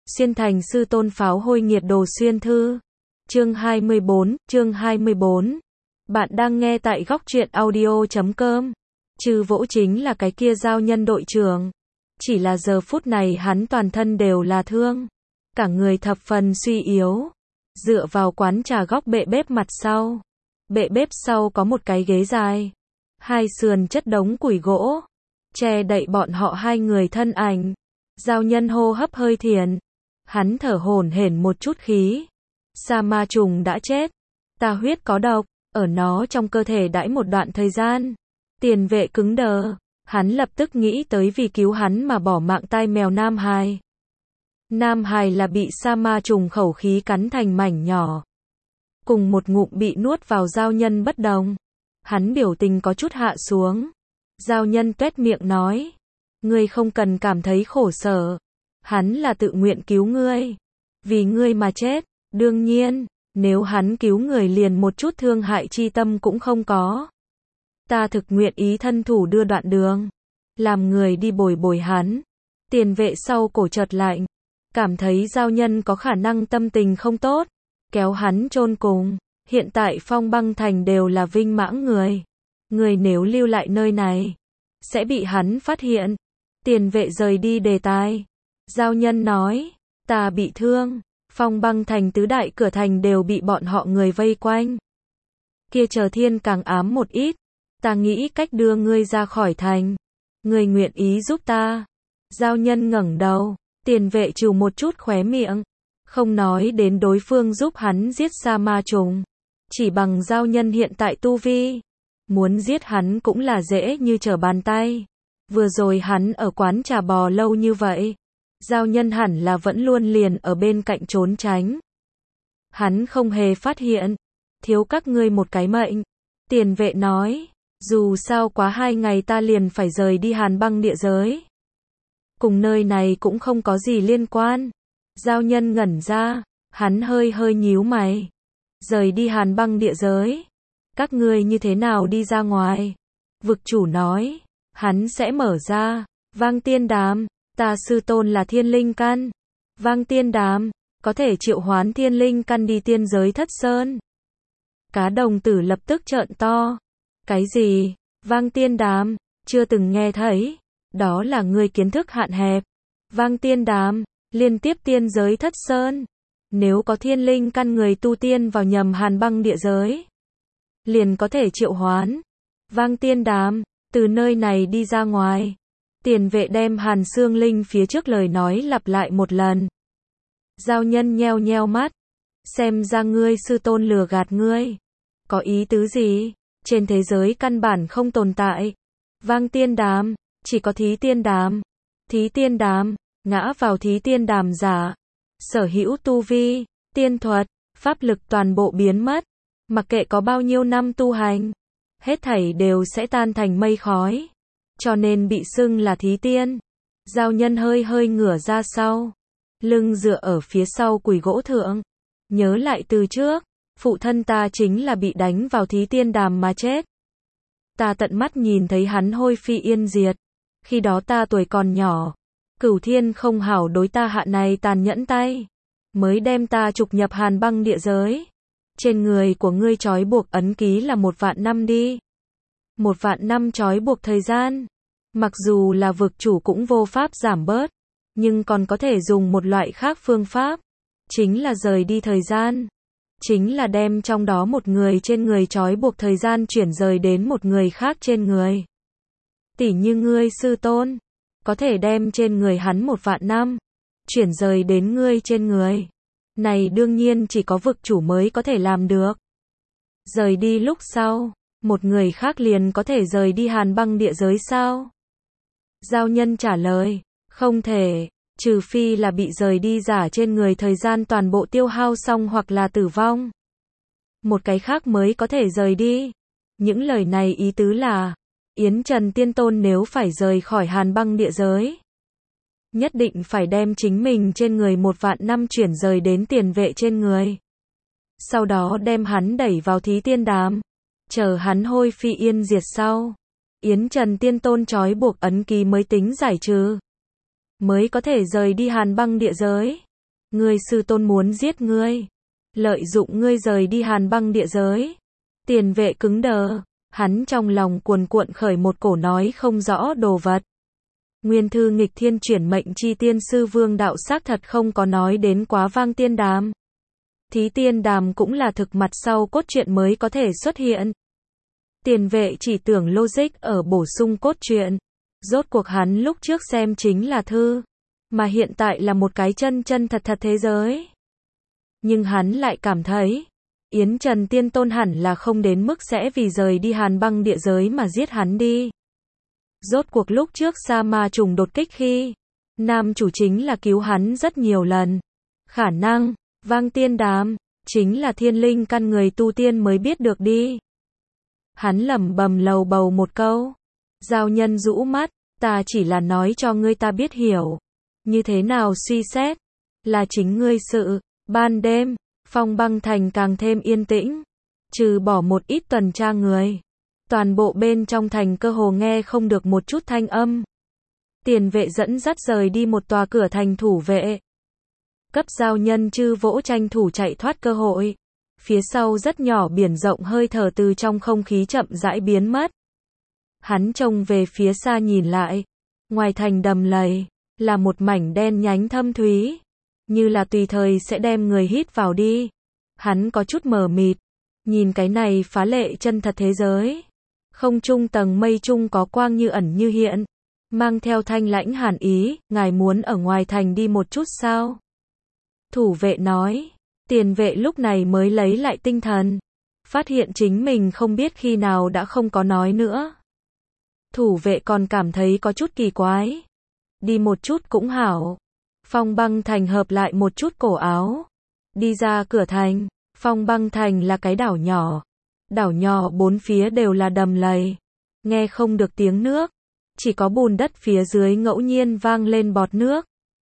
Xuyên thành sư tôn pháo hôi nghiệt đồ xuyên thư. Chương 24. Bạn đang nghe tại góc truyện audio.com. Trừ Vỗ chính là cái kia giao nhân đội trưởng. Chỉ là giờ phút này hắn toàn thân đều là thương. Cả người thập phần suy yếu. Dựa vào quán trà góc bệ bếp mặt sau. Bệ bếp sau có một cái ghế dài. Hai sườn chất đống củi gỗ. Che đậy bọn họ hai người thân ảnh. Giao nhân hô hấp hơi thiền. Hắn thở hổn hển một chút khí. Sa ma trùng đã chết. Tà huyết có độc, ở nó trong cơ thể đãi một đoạn thời gian. Tiền vệ cứng đờ. Hắn lập tức nghĩ tới vì cứu hắn mà bỏ mạng tai mèo Nam Hải. Nam Hải là bị sa ma trùng khẩu khí cắn thành mảnh nhỏ. Cùng một ngụm bị nuốt vào giao nhân bất đồng. Hắn biểu tình có chút hạ xuống. Giao nhân tuét miệng nói. Ngươi không cần cảm thấy khổ sở. Hắn là tự nguyện cứu ngươi. Vì ngươi mà chết. Đương nhiên, nếu hắn cứu người liền một chút thương hại chi tâm cũng không có. Ta thực nguyện ý thân thủ đưa đoạn đường. Làm người đi bồi bồi hắn. Tiền vệ sau cổ chợt lạnh. Cảm thấy giao nhân có khả năng tâm tình không tốt. Kéo hắn chôn cùng. Hiện tại Phong Băng Thành đều là vinh mãng người. Người nếu lưu lại nơi này, sẽ bị hắn phát hiện. Tiền vệ rời đi đề tài. Giao nhân nói, ta bị thương. Phong Băng Thành tứ đại cửa thành đều bị bọn họ người vây quanh. Kia chờ thiên càng ám một ít. Ta nghĩ cách đưa ngươi ra khỏi thành. Ngươi nguyện ý giúp ta. Giao nhân ngẩng đầu. Tiền vệ trừ một chút khóe miệng. Không nói đến đối phương giúp hắn giết sa ma trùng. Chỉ bằng giao nhân hiện tại tu vi. Muốn giết hắn cũng là dễ như trở bàn tay. Vừa rồi hắn ở quán trà bò lâu như vậy. Giao nhân hẳn là vẫn luôn liền ở bên cạnh trốn tránh. Hắn không hề phát hiện. Thiếu các ngươi một cái mệnh. Tiền vệ nói. Dù sao quá 2 ngày ta liền phải rời đi Hàn Băng địa giới. Cùng nơi này cũng không có gì liên quan. Giao nhân ngẩn ra. Hắn hơi nhíu mày. Rời đi Hàn Băng địa giới. Các ngươi như thế nào đi ra ngoài? Vực chủ nói. Hắn sẽ mở ra. Vang tiên đàm. Ta sư tôn là thiên linh căn. Vang tiên đàm. Có thể triệu hoán thiên linh căn đi tiên giới thất sơn. Cá đồng tử lập tức trợn to. Cái gì? Vang tiên đàm. Chưa từng nghe thấy. Đó là người kiến thức hạn hẹp. Vang tiên đàm. Liên tiếp tiên giới thất sơn. Nếu có thiên linh căn người tu tiên vào nhầm Hàn Băng địa giới, liền có thể triệu hoán. Vang tiên đàm. Từ nơi này đi ra ngoài. Tiền vệ đem Hàn Xương Linh phía trước lời nói lặp lại một lần. Giao nhân nheo nheo mắt. Xem ra ngươi sư tôn lừa gạt ngươi. Có ý tứ gì? Trên thế giới căn bản không tồn tại. Vang tiên đàm. Chỉ có thí tiên đàm. Thí tiên đàm. Ngã vào thí tiên đàm giả. Sở hữu tu vi, tiên thuật, pháp lực toàn bộ biến mất. Mặc kệ có bao nhiêu năm tu hành. Hết thảy đều sẽ tan thành mây khói. Cho nên bị xưng là thí tiên. Giao nhân hơi ngửa ra sau. Lưng dựa ở phía sau củi gỗ thượng. Nhớ lại từ trước. Phụ thân ta chính là bị đánh vào thí tiên đàm mà chết. Ta tận mắt nhìn thấy hắn hôi phi yên diệt. Khi đó ta tuổi còn nhỏ. Cửu thiên không hảo đối ta hạ này tàn nhẫn tay. Mới đem ta trục nhập Hàn Băng địa giới. Trên người của ngươi trói buộc ấn ký là 1 vạn năm đi. 1 vạn năm trói buộc thời gian. Mặc dù là vực chủ cũng vô pháp giảm bớt. Nhưng còn có thể dùng một loại khác phương pháp. Chính là rời đi thời gian. Chính là đem trong đó một người trên người trói buộc thời gian chuyển rời đến một người khác trên người. Tỉ như ngươi sư tôn. Có thể đem trên người hắn 1 vạn năm. Chuyển rời đến ngươi trên người. Này đương nhiên chỉ có vực chủ mới có thể làm được. Rời đi lúc sau. Một người khác liền có thể rời đi Hàn Băng địa giới sao? Giao nhân trả lời. Không thể. Trừ phi là bị rời đi giả trên người thời gian toàn bộ tiêu hao xong hoặc là tử vong. Một cái khác mới có thể rời đi. Những lời này ý tứ là. Yến Trần Tiên Tôn nếu phải rời khỏi Hàn Băng địa giới. Nhất định phải đem chính mình trên người 1 vạn năm chuyển rời đến tiền vệ trên người. Sau đó đem hắn đẩy vào thí tiên đàm. Chờ hắn hôi phi yên diệt sau. Yến Trần Tiên Tôn trói buộc ấn ký mới tính giải trừ. Mới có thể rời đi Hàn Băng địa giới. Ngươi sư tôn muốn giết ngươi, lợi dụng ngươi rời đi hàn băng địa giới. Tiền vệ cứng đờ, hắn trong lòng cuồn cuộn khởi một cổ nói không rõ đồ vật. Nguyên thư nghịch thiên chuyển mệnh chi tiên sư vương đạo xác thật không có nói đến quá vang tiên đàm. Thí tiên đàm cũng là thực mặt sau cốt truyện mới có thể xuất hiện. Tiền vệ chỉ tưởng logic ở bổ sung cốt truyện. Rốt cuộc hắn lúc trước xem chính là thư, mà hiện tại là một cái chân chân thật thật thế giới. Nhưng hắn lại cảm thấy, Yến Trần Tiên Tôn hẳn là không đến mức sẽ vì rời đi hàn băng địa giới mà giết hắn đi. Rốt cuộc lúc trước sa ma trùng đột kích khi, nam chủ chính là cứu hắn rất nhiều lần. Khả năng, vang tiên đàm, chính là thiên linh căn người tu tiên mới biết được đi. Hắn lẩm bẩm lầu bầu một câu. Giao nhân rũ mắt, ta chỉ là nói cho ngươi ta biết hiểu. Như thế nào suy xét, là chính ngươi sự. Ban đêm, Phong Băng Thành càng thêm yên tĩnh. Trừ bỏ một ít tuần tra người. Toàn bộ bên trong thành cơ hồ nghe không được một chút thanh âm. Tiền vệ dẫn dắt rời đi một tòa cửa thành thủ vệ. Cấp giao nhân chư vỗ tranh thủ chạy thoát cơ hội. Phía sau rất nhỏ biển rộng hơi thở từ trong không khí chậm rãi biến mất. Hắn trông về phía xa nhìn lại. Ngoài thành đầm lầy, là một mảnh đen nhánh thâm thúy. Như là tùy thời sẽ đem người hít vào đi. Hắn có chút mờ mịt. Nhìn cái này phá lệ chân thật thế giới. Không trung tầng mây trung có quang như ẩn như hiện. Mang theo thanh lãnh hàn ý, ngài muốn ở ngoài thành đi một chút sao? Thủ vệ nói. Tiền vệ lúc này mới lấy lại tinh thần. Phát hiện chính mình không biết khi nào đã không có nói nữa. Thủ vệ còn cảm thấy có chút kỳ quái. Đi một chút cũng hảo. Phong Băng Thành hợp lại một chút cổ áo. Đi ra cửa thành. Phong Băng Thành là cái đảo nhỏ. Đảo nhỏ bốn phía đều là đầm lầy. Nghe không được tiếng nước. Chỉ có bùn đất phía dưới ngẫu nhiên vang lên bọt nước.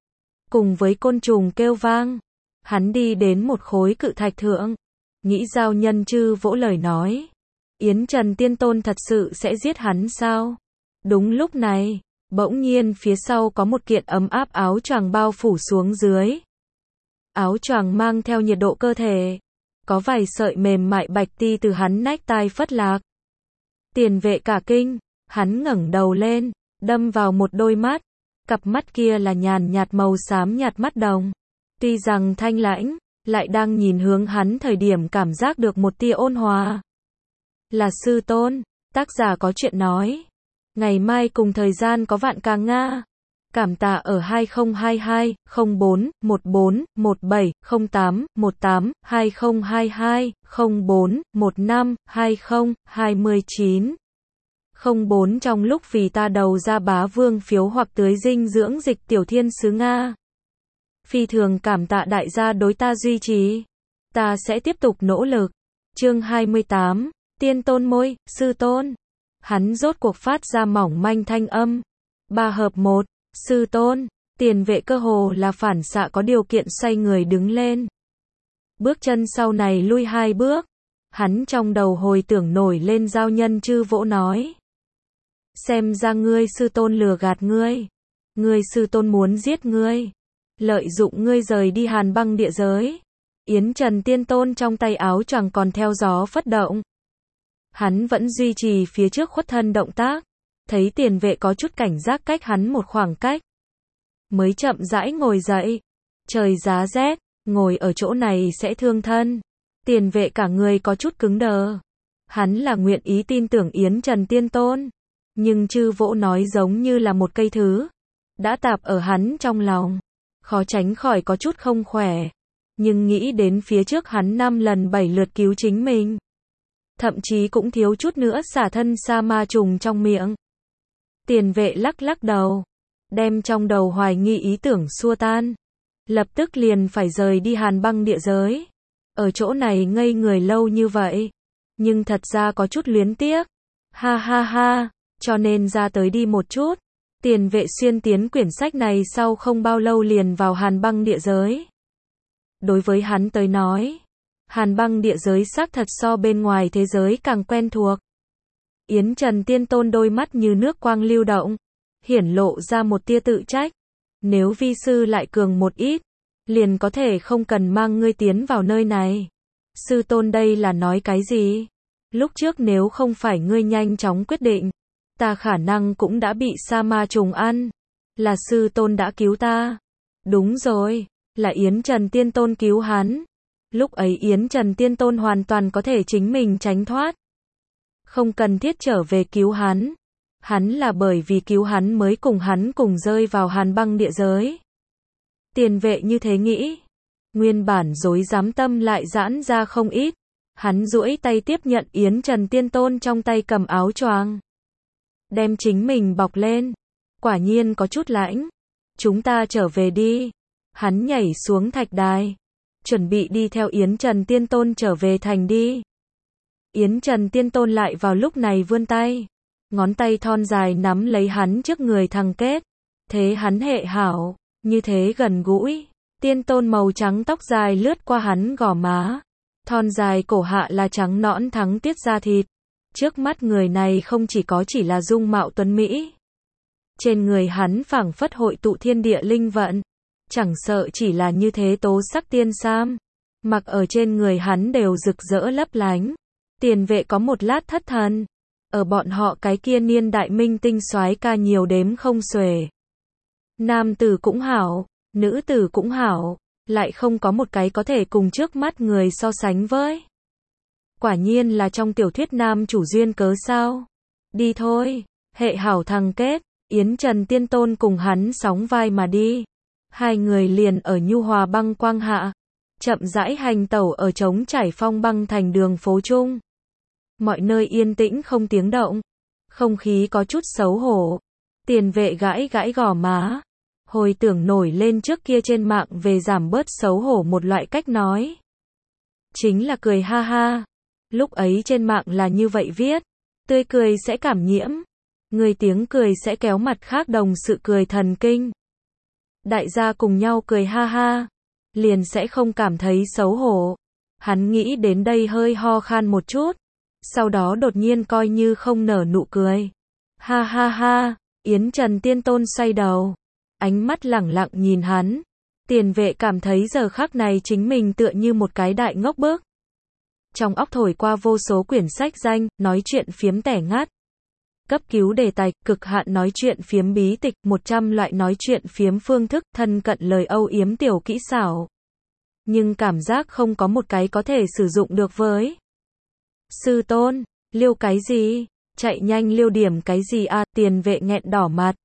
Cùng với côn trùng kêu vang. Hắn đi đến một khối cự thạch thượng. Nghĩ giao nhân chư vỗ lời nói. Yến Trần Tiên Tôn thật sự sẽ giết hắn sao? Đúng lúc này, bỗng nhiên phía sau có một kiện ấm áp áo choàng bao phủ xuống dưới. Áo choàng mang theo nhiệt độ cơ thể. Có vài sợi mềm mại bạch ti từ hắn nách tai phất lạc. Tiền vệ cả kinh, hắn ngẩng đầu lên, đâm vào một đôi mắt. Cặp mắt kia là nhàn nhạt màu xám nhạt mắt đồng. Tuy rằng thanh lãnh, lại đang nhìn hướng hắn thời điểm cảm giác được một tia ôn hòa. Là sư tôn, tác giả có chuyện nói. Ngày mai cùng thời gian có vạn càng Nga. Cảm tạ ở 2022 04 14 17 08 18 2022 04 15 20 29 04 trong lúc vì ta đầu ra bá vương phiếu hoặc tưới dinh dưỡng dịch tiểu thiên sứ Nga. Phi thường cảm tạ đại gia đối ta duy trì. Ta sẽ tiếp tục nỗ lực. Chương 28, Tiên Tôn môi, sư tôn. Hắn rốt cuộc phát ra mỏng manh thanh âm. 3 hợp 1, sư tôn. Tiền vệ cơ hồ là phản xạ có điều kiện xoay người đứng lên. Bước chân sau này lui 2 bước. Hắn trong đầu hồi tưởng nổi lên giao nhân chư vỗ nói. Xem ra ngươi sư tôn lừa gạt ngươi. Ngươi sư tôn muốn giết ngươi. Lợi dụng ngươi rời đi hàn băng địa giới. Yến Trần Tiên Tôn trong tay áo choàng còn theo gió phất động. Hắn vẫn duy trì phía trước khuất thân động tác. Thấy tiền vệ có chút cảnh giác cách hắn một khoảng cách. Mới chậm rãi ngồi dậy. Trời giá rét, ngồi ở chỗ này sẽ thương thân. Tiền vệ cả người có chút cứng đờ. Hắn là nguyện ý tin tưởng Yến Trần Tiên Tôn. Nhưng chư vỗ nói giống như là một cây thứ. Đã tạp ở hắn trong lòng. Khó tránh khỏi có chút không khỏe. Nhưng nghĩ đến phía trước hắn 5 lần 7 lượt cứu chính mình. Thậm chí cũng thiếu chút nữa xả thân sa ma trùng trong miệng. Tiền vệ lắc lắc đầu. Đem trong đầu hoài nghi ý tưởng xua tan. Lập tức liền phải rời đi hàn băng địa giới. Ở chỗ này ngây người lâu như vậy. Nhưng thật ra có chút luyến tiếc. Ha ha ha. Cho nên ra tới đi một chút. Tiền vệ xuyên tiến quyển sách này sau không bao lâu liền vào hàn băng địa giới. Đối với hắn tới nói, hàn băng địa giới xác thật so bên ngoài thế giới càng quen thuộc. Yến Trần Tiên Tôn đôi mắt như nước quang lưu động, hiển lộ ra một tia tự trách. Nếu vi sư lại cường một ít, liền có thể không cần mang ngươi tiến vào nơi này. Sư tôn đây là nói cái gì? Lúc trước nếu không phải ngươi nhanh chóng quyết định, ta khả năng cũng đã bị sa ma trùng ăn. Là sư tôn đã cứu ta. Đúng rồi, là Yến Trần Tiên Tôn cứu hắn. Lúc ấy Yến Trần Tiên Tôn hoàn toàn có thể chính mình tránh thoát. Không cần thiết trở về cứu hắn. Hắn là bởi vì cứu hắn mới cùng hắn cùng rơi vào hàn băng địa giới. Tiền vệ như thế nghĩ. Nguyên bản rối rắm tâm lại giãn ra không ít. Hắn duỗi tay tiếp nhận Yến Trần Tiên Tôn trong tay cầm áo choàng. Đem chính mình bọc lên. Quả nhiên có chút lạnh. Chúng ta trở về đi. Hắn nhảy xuống thạch đài. Chuẩn bị đi theo Yến Trần Tiên Tôn trở về thành đi. Yến Trần Tiên Tôn lại vào lúc này vươn tay. Ngón tay thon dài nắm lấy hắn trước người thằng Kết. Thế hắn hệ hảo, như thế gần gũi. Tiên Tôn màu trắng tóc dài lướt qua hắn gò má. Thon dài cổ hạ là trắng nõn thắng tiết da thịt. Trước mắt người này không chỉ là dung mạo tuấn mỹ. Trên người hắn phảng phất hội tụ thiên địa linh vận. Chẳng sợ chỉ là như thế tố sắc tiên sam. Mặc ở trên người hắn đều rực rỡ lấp lánh. Tiền vệ có một lát thất thần. Ở bọn họ cái kia niên đại minh tinh soái ca nhiều đếm không xuể. Nam tử cũng hảo, nữ tử cũng hảo, lại không có một cái có thể cùng trước mắt người so sánh với. Quả nhiên là trong tiểu thuyết nam chủ duyên cớ sao. Đi thôi, hệ hảo thằng Kết, Yến Trần Tiên Tôn cùng hắn sóng vai mà đi. Hai người liền ở nhu hòa băng quang hạ. Chậm rãi hành tẩu ở trống trải phong băng thành đường phố trung. Mọi nơi yên tĩnh không tiếng động. Không khí có chút xấu hổ. Tiền vệ gãi gãi gò má. Hồi tưởng nổi lên trước kia trên mạng về giảm bớt xấu hổ một loại cách nói. Chính là cười ha ha. Lúc ấy trên mạng là như vậy viết. Tươi cười sẽ cảm nhiễm. Người tiếng cười sẽ kéo mặt khác đồng sự cười thần kinh. Đại gia cùng nhau cười ha ha. Liền sẽ không cảm thấy xấu hổ. Hắn nghĩ đến đây hơi ho khan một chút. Sau đó đột nhiên coi như không nở nụ cười. Ha ha ha, Yến Trần Tiên Tôn xoay đầu. Ánh mắt lẳng lặng nhìn hắn. Tiền vệ cảm thấy giờ khắc này chính mình tựa như một cái đại ngốc bức. Trong óc thổi qua vô số quyển sách danh, nói chuyện phiếm tẻ ngắt. Cấp cứu đề tài, cực hạn nói chuyện phiếm bí tịch, 100 loại nói chuyện phiếm phương thức, thân cận lời âu yếm tiểu kỹ xảo. Nhưng cảm giác không có một cái có thể sử dụng được với. Sư tôn, liêu cái gì? Chạy nhanh liêu điểm cái gì à? Tiền vệ nghẹn đỏ mặt.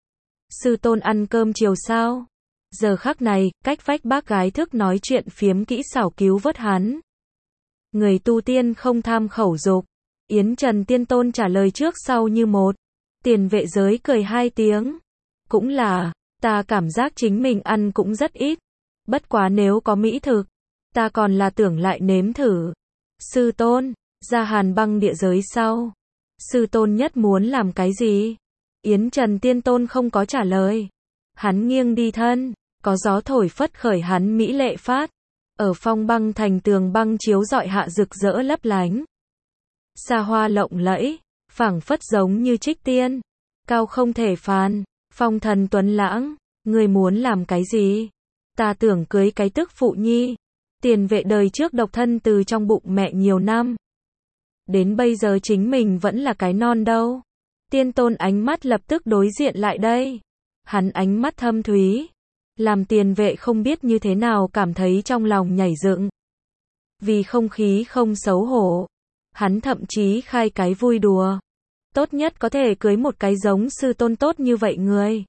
Sư tôn ăn cơm chiều sao? Giờ khắc này, cách vách bác gái thức nói chuyện phiếm kỹ xảo cứu vớt hắn. Người tu tiên không tham khẩu dục. Yến Trần Tiên Tôn trả lời trước sau như một. Tiền vệ giới cười hai tiếng. Cũng là, ta cảm giác chính mình ăn cũng rất ít. Bất quá nếu có mỹ thực, ta còn là tưởng lại nếm thử. Sư tôn, ra hàn băng địa giới sau. Sư tôn nhất muốn làm cái gì? Yến Trần Tiên Tôn không có trả lời. Hắn nghiêng đi thân, có gió thổi phất khởi hắn mỹ lệ phát. Ở phong băng thành tường băng chiếu rọi hạ rực rỡ lấp lánh. Xa hoa lộng lẫy, phảng phất giống như trích tiên. Cao không thể phàn, phong thần tuấn lãng. Người muốn làm cái gì? Ta tưởng cưới cái tức phụ nhi. Tiền vệ đời trước độc thân từ trong bụng mẹ nhiều năm. Đến bây giờ chính mình vẫn là cái non đâu. Tiên Tôn ánh mắt lập tức đối diện lại đây. Hắn ánh mắt thâm thúy. Làm tiền vệ không biết như thế nào cảm thấy trong lòng nhảy dựng. Vì không khí không xấu hổ. Hắn thậm chí khai cái vui đùa. Tốt nhất có thể cưới một cái giống sư tôn tốt như vậy người.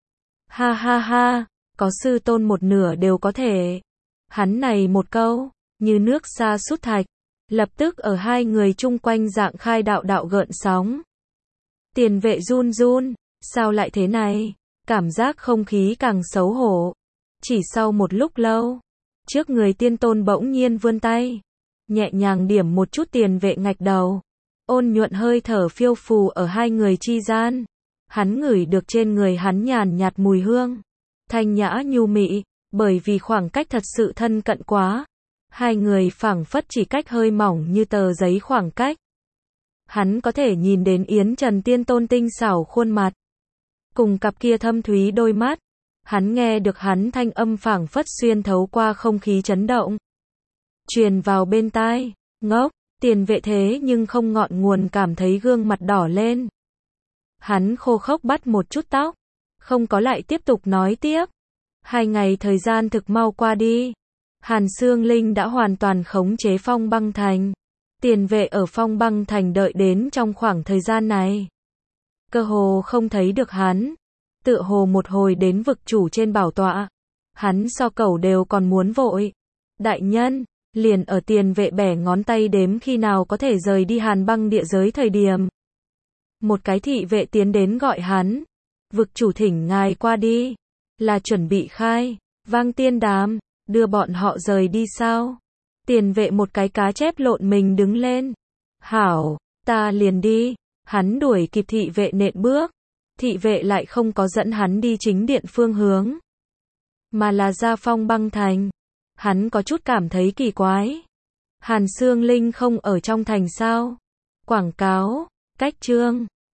Ha ha ha, có sư tôn một nửa đều có thể. Hắn này một câu, như nước sa sút thạch. Lập tức ở hai người chung quanh dạng khai đạo đạo gợn sóng. Tiền vệ run run, sao lại thế này? Cảm giác không khí càng xấu hổ. Chỉ sau một lúc lâu, trước người Tiên Tôn bỗng nhiên vươn tay. Nhẹ nhàng điểm một chút tiền vệ ngạch đầu. Ôn nhuận hơi thở phiêu phù ở hai người chi gian. Hắn ngửi được trên người hắn nhàn nhạt mùi hương. Thanh nhã nhu mị, bởi vì khoảng cách thật sự thân cận quá. Hai người phảng phất chỉ cách hơi mỏng như tờ giấy khoảng cách. Hắn có thể nhìn đến Yến Trần Tiên Tôn tinh xảo khuôn mặt. Cùng cặp kia thâm thúy đôi mắt. Hắn nghe được hắn thanh âm phảng phất xuyên thấu qua không khí chấn động, truyền vào bên tai. Ngốc, Tiền Vệ thế nhưng không ngọn nguồn cảm thấy gương mặt đỏ lên. Hắn khô khốc bắt một chút tóc, không có lại tiếp tục nói tiếp. 2 ngày thời gian thực mau qua đi. Hàn Xương Linh đã hoàn toàn khống chế Phong Băng Thành. Tiền Vệ ở Phong Băng Thành đợi đến trong khoảng thời gian này, cơ hồ không thấy được hắn. Tựa hồ một hồi đến vực chủ trên bảo tọa, hắn so cẩu đều còn muốn vội. Đại nhân, liền ở Tiền Vệ bẻ ngón tay đếm khi nào có thể rời đi Hàn Băng địa giới thời điểm, một cái thị vệ tiến đến gọi hắn. Vực chủ thỉnh ngài qua đi, là chuẩn bị khai vang tiên đàm, đưa bọn họ rời đi sao? Tiền Vệ một cái cá chép lộn mình đứng lên. Hảo, ta liền đi. Hắn đuổi kịp thị vệ nện bước. Thị vệ lại không có dẫn hắn đi chính điện phương hướng, mà là ra Phong Băng Thành. Hắn có chút cảm thấy kỳ quái. Hàn Xương Linh không ở trong thành sao? Quảng cáo, cách chương.